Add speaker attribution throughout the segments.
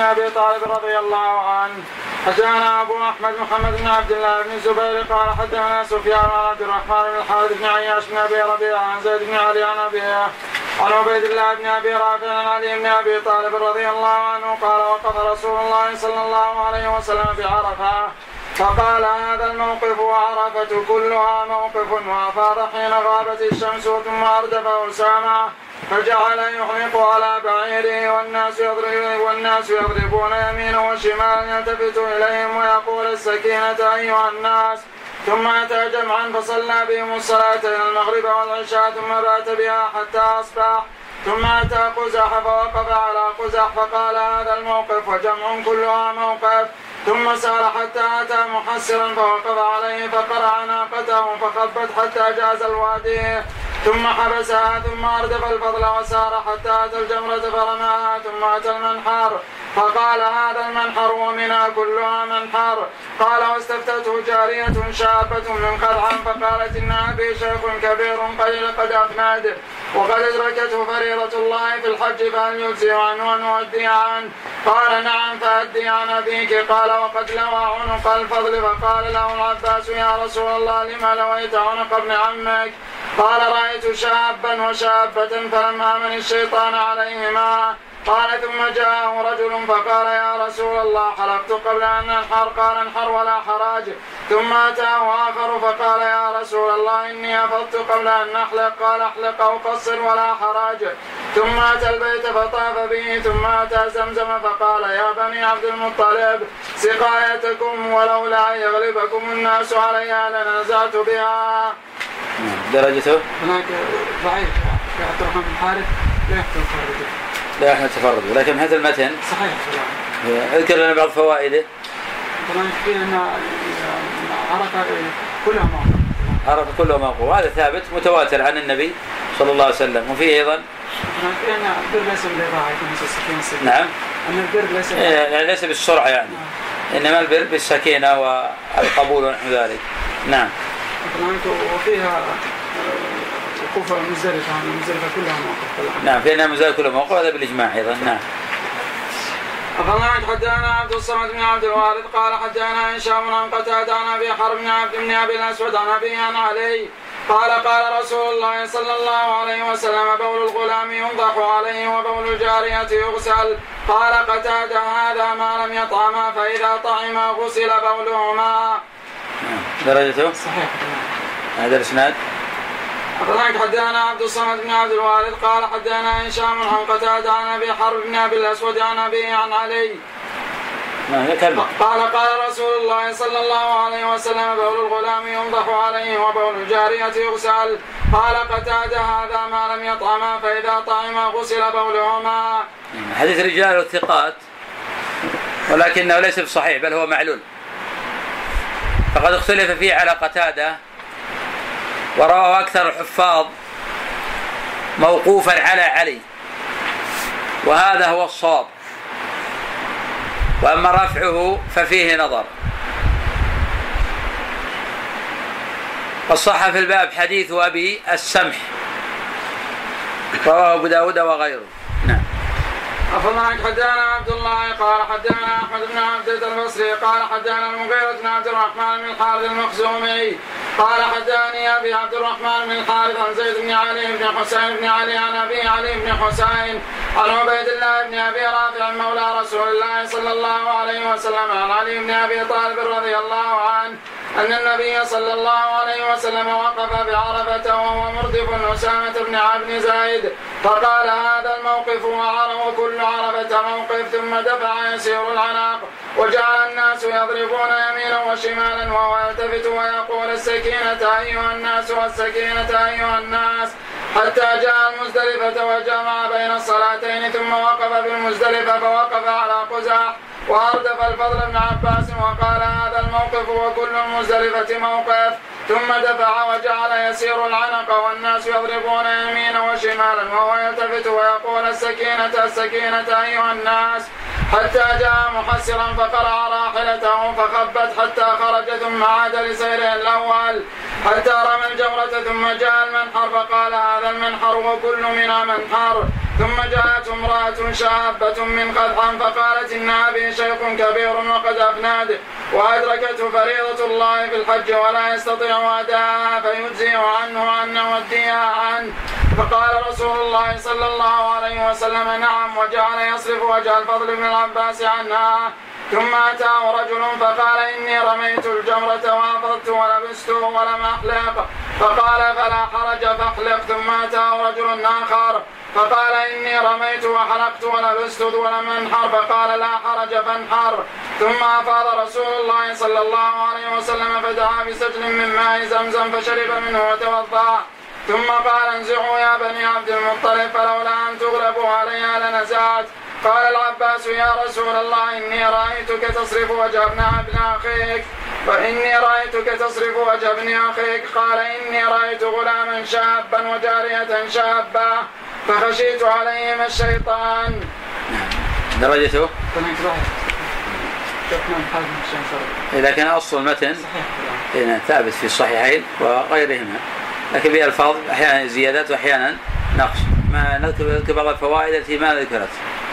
Speaker 1: أبي طالب رضي الله عنه. حدثنا أبو أحمد محمد بن عبد الله بن الزبير قال حدثنا سفيان عن عبد الرحمن بن الحارث بن عياش بن أبي ربيعة عن زيد بن علي عن أبيه عن عبيد الله بن أبي رافع عن علي بن أبي طالب رضي الله عنه قال وقف رسول الله صلى الله عليه وسلم بعرفة فقال هذا الموقف وعرفة كلها موقف وأفاض حين غابت الشمس ثم أردف أسامة فجعل يحلق على بعيره والناس يضربون يمينا وشمالا يلتفت إليهم ويقول السكينة أيها الناس ثم أتى جمعا فصلى بهم الصلاتين المغرب والعشاء ثم بات بها حتى أصبح ثم أتى قزح فوقف على قزح فقال هذا الموقف وجمع كلها موقف ثم سار حتى أتى محسرا فوقف عليه فقرع ناقته فخبت حتى جاز الوادي ثم حبسها ثم أردف الفضل وسار حتى أتى الجمرة فرماها ثم أتى المنحر فقال هذا المنحر ومنها كلها منحر. قال واستفتته جارية شابة من خدعم فقالت إن أبي شيخ كبير قد أفناد وقد أدركته فريضة الله في الحج فهل يجزي عنه أن أؤدي عنه؟ قال نعم فأدي عن أبيك. قال وقد لوى عنق الفضل فقال له العباس يا رسول الله لما لويت عنق ابن عمك؟ قال رأيت شابا وشابة فلما آمن الشيطان عليهما. قال ثم جاءه رجل فقال يا رسول الله حلقت قبل أن أنحر؟ قال انحر ولا حراج. ثم أتاه آخر فقال يا رسول الله إني أفضت قبل أن أحلق؟ قال احلق أو قصر ولا حراج. ثم أتى البيت فطاف به ثم أتى زمزم فقال يا بني عبد المطلب سقايتكم ولولا يغلبكم الناس عليها لنزعت بها.
Speaker 2: درجته
Speaker 1: هناك ضعيف في عبد الرحمن بن الحارث
Speaker 2: لا يحمل تفرد ولكن هذا المتن
Speaker 1: صحيح.
Speaker 2: اذكر لنا بعض فوائده.
Speaker 1: طبعا في أن عرف كلها موقف.
Speaker 2: عرف كلها موقف وهذا ثابت متواتر عن النبي صلى الله عليه وسلم. وفيه أيضا
Speaker 1: في أن البر ليس بالإضاعة مثل السكينة.
Speaker 2: نعم.
Speaker 1: أن البر
Speaker 2: ليس بالسرعة يعني. إنما البر بالسكينة والقبول ونحو ذلك. نعم.
Speaker 1: وفيها وقوف مزدلفة كلها موقف.
Speaker 2: نعم فينا مزدلفة كلها موقف هذا بالإجماع أيضا. نعم.
Speaker 1: حدثنا عبد الصمد بن عبد الوارث قال حدثنا هشام عن قتادة عن أبي حرب بن عبد بن أبي الأسود عن أبي عن علي قال رسول الله صلى الله عليه وسلم بول الغلام ينضح عليه وبول الجارية يغسل. قال قتادة هذا ما لم يطعما فإذا طعما غسل بولهما.
Speaker 2: درجته
Speaker 1: صحيح.
Speaker 2: هذا الاسناد.
Speaker 1: حدثنا عبد الصمد بن عبد الوارث قال حدثنا هشام عن قتادة عن أبي حرب بن أبي الأسود عن أبي عن علي قال رسول الله صلى الله عليه وسلم بول الغلام ينضح عليه وبول الجارية يغسل. قال قتادة هذا ما لم يطعما فإذا طعما غسل بولهما.
Speaker 2: حديث رجال الثقات ولكنه ليس بصحيح بل هو معلول فقد اختلف فيه على قتادة ورواه أكثر الحفاظ موقوفا على علي وهذا هو الصواب. وأما رفعه ففيه نظر. والصح في الباب حديث أبي السمح رواه أبو داود وغيره. نعم.
Speaker 1: حدثنا عبد الله قال حدثنا أحمد بن عبد البصري قال حدثنا المغيرة بن عبد الرحمن بن الحارث المخزومي قال حدثني أبي عبد الرحمن بن الحارث عن زيد بن علي بن حسين بن علي عن أبي علي بن حسين عن عبيد الله بن أبي رافع مولى رسول الله صلى الله عليه وسلم عن علي بن أبي طالب رضي الله عنه أن النبي صلى الله عليه وسلم وقف بعرفة وهو مردف أسامة بن عبد زيد فقال هذا الموقف وكل عرفة موقف ثم دفع يسير العناق وجعل الناس يضربون يمينا وشمالا وهو يلتفت ويقول السكينة أيها الناس والسكينة أيها الناس حتى جاء المزدلفة وجمع بين الصلاتين ثم وقف بالمزدلفة فوقف على قزح وأردف الفضل بن عباس وقال هذا الموقف وكل المزدلفة موقف ثم دفع وجعل يسير العنق والناس يضربون يمينا وشمالا وهو يلتفت ويقول السكينة السكينة أيها الناس حتى جاء محسرا فقرع راحلته فخبت حتى خرج ثم عاد لسيره الأول حتى رمى الجمرة ثم جاء المنحر فقال هذا المنحر وكل منها منحر ثم جاءت امرأة شابة من قدحا فقالت إن أبي شيخ كبير وقد أفناد وأدركته فريضة الله في الحج ولا يستطيع أداءها فيجزئ عنه أن نوديها عنه. فقال رسول الله صلى الله عليه وسلم نعم، وجعل يصرف وجه الفضل بن العباس عنها. ثم أتاه رجل فقال إني رميت الجمرة وأفضت ولبست ولم أحلق، فقال فلا حرج فاحلق. ثم أتاه رجل آخر فقال إني رميت وحلقت ولبست ولم أنحر، فقال لا حرج فانحر. ثم أفاض رسول الله صلى الله عليه وسلم فدعا بسجل من ماء زمزم فشرب منه وتوضأ. ثم قال انزعوا يا بني عبد المطلب فلولا أن تغلبوا عليها لنزعت. قال العباس يا رسول الله إني رأيتك تصرف وجه ابن أخيك فإني رأيتك تصرف وجه ابن أخيك. قال إني رأيت غلاما شابا وجارية شابة فخشيت عليهما الشيطان.
Speaker 2: درجته إذا كان أصل المتن ثابت في الصحيحين وغيرهما، لكن به الفاظ أحيانا زيادات وأحيانا نقص. ما نذكر بعض الفوائد التي ما ذكرت.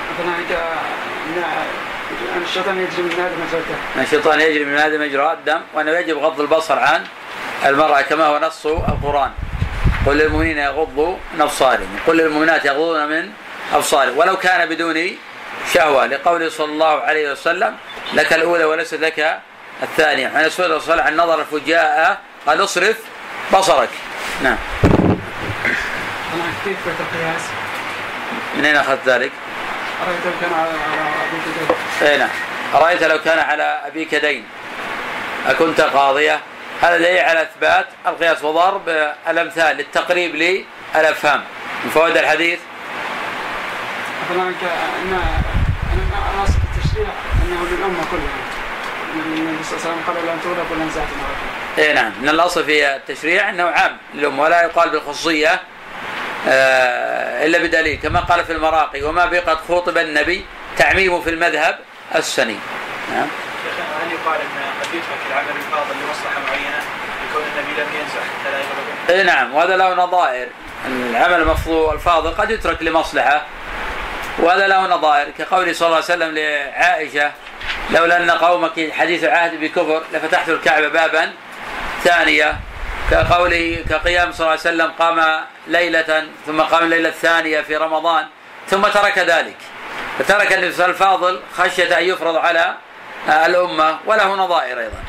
Speaker 2: الشيطان يجري من هذا مجرى الدم، وأنه يجب غض البصر عن المرأة كما هو نص القرآن. قل للمؤمنين يغضوا من أبصارهم، قل للمؤمنات يغضون من أبصارهم ولو كان بدون شهوة، لقوله صلى الله عليه وسلم لك الأولى وليست لك الثانية. عن رسول الله صلى الله عليه وسلم عن نظر الفجاء قال اصرف بصرك. نعم.
Speaker 1: كيف القياس؟
Speaker 2: من أين أخذت ذلك؟
Speaker 1: أرأيت لو كان على أبيك دين.
Speaker 2: نعم. أرأيت لو كان على أبيك دين أكنت قاضية. هذا دليل على إثبات القياس وضرب الأمثال للتقريب للأفهام. من فوائد الحديث
Speaker 1: أنا أصل التشريع أنه للأمة كلها. النبي صلى الله عليه وسلم قال لن تغلب ولا نزعت مرة.
Speaker 2: نعم. من الأصل في التشريع أنه عام للأمة ولا يقال بالخصوصية إلا بدليل، كما قال في المراقي وما بقد خطب النبي تعميمه في المذهب السني. نعم.
Speaker 3: هل يقال أن قد يترك العمل الفاضل لمصلحة معينة يكون النبي لم ينزح حتى لا يغلب؟
Speaker 2: نعم، وهذا له نظائر. العمل المفضول الفاضل قد يترك لمصلحة، وهذا له نظائر، كقول صلى الله عليه وسلم لعائشة لولا أن قومك حديث عهد بكفر لفتحت الكعبة بابا ثانية، كقوله كقيام صلى الله عليه وسلم قام ليلة ثم قام الليلة الثانية في رمضان ثم ترك ذلك، فترك النبي الفاضل خشية أن يفرض على الأمة، وله نظائر أيضا.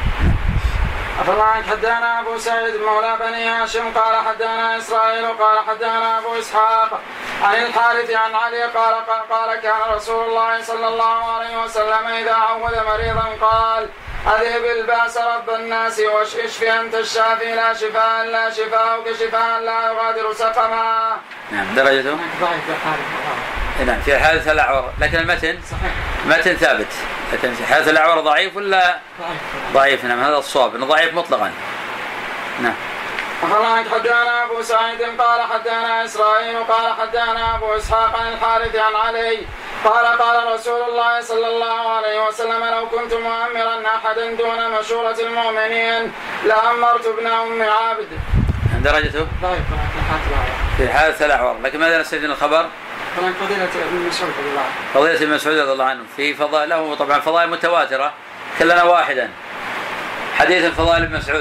Speaker 1: أفضل حدانا أبو سعيد مولى بني هاشم قال حدانا إسرائيل قال حدانا أبو إسحاق عن الحارث عن علي قال كان رسول الله صلى الله عليه وسلم إذا عود مريضا قال أذهب البأس رب الناس واشف أنت الشافي لا شفاء لا شفاءك شفاء لا يغادر سقما.
Speaker 2: نعم. درجته
Speaker 1: ضعيف يا حارث.
Speaker 2: نعم. في الحادث الأعور، لكن المتن
Speaker 1: صحيح.
Speaker 2: متن ثابت، لكن في الحادث الأعور ضعيف ولا ضعيف؟ نعم، هذا الصواب انه ضعيف مطلقا. نعم.
Speaker 1: أخبرنا حدانا أبو سعيد قال حدانا إسرائيل قال حدانا أبو إسحاق عن الحارث عن علي قال رسول الله صلى الله عليه وسلم لو كنت مؤمرا أحدا دون مشورة المؤمنين لأمرت ابن أم عابد.
Speaker 2: درجته
Speaker 1: ضعيف
Speaker 2: في الحادث الأعور، لكن ماذا نستفيد من الخبر؟
Speaker 1: فضيلة ابن مسعود رضي الله عنه.
Speaker 2: فضيلة ابن مسعود رضي الله عنه في فضائل له طبعا فضائل متواترة، كلنا واحدا حديث فضائل ابن مسعود.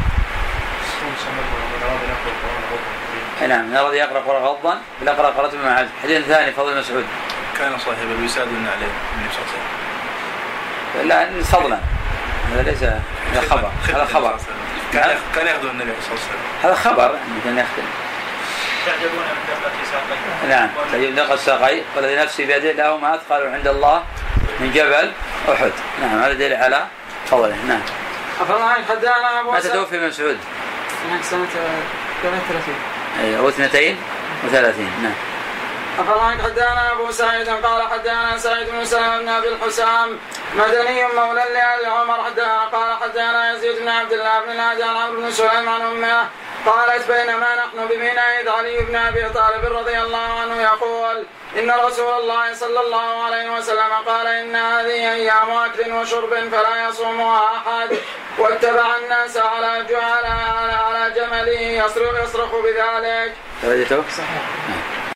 Speaker 2: نعم. الذي يقرأ قرأ غضا بالأقرأ قرأته مع عزم. حديث ثاني فضل مسعود
Speaker 3: كان صاحب الوساد عليه النبي صلى الله عليه وسلم.
Speaker 2: لا فضلا، هذا ليس هذا خبر. هذا خبر
Speaker 3: كان يخدم النبي صلى الله عليه وسلم.
Speaker 2: هذا خبر كان يخدم.
Speaker 3: تعجبون من دقة ساقيه.
Speaker 2: نعم. تعجبون دقة ساقيه والذي نفسي بيده لهما أثقل عند الله من جبل أحد. نعم. هذا دليل على فضله. نعم. متى توفي ابن مسعود؟
Speaker 1: سنة 33.
Speaker 2: أو 32. نعم.
Speaker 1: أخبرنا حدانا أبو سعيد قال حدانا سعيد بن سلمة بن أبي الحسام مدني مولى لآل عمر قال حدانا يزيد بن عبد الله بن الهادي عن عمرو بن سليم عن أمه قالت بينما نحن بمنى إذ علي بن أبي طالب رضي الله عنه يقول إن رسول الله صلى الله عليه وسلم قال إن هذه أيام أكل وشرب فلا يصومها أحد واتبع الناس على جمله يصرخ بذلك.
Speaker 2: درجته
Speaker 1: صحيح.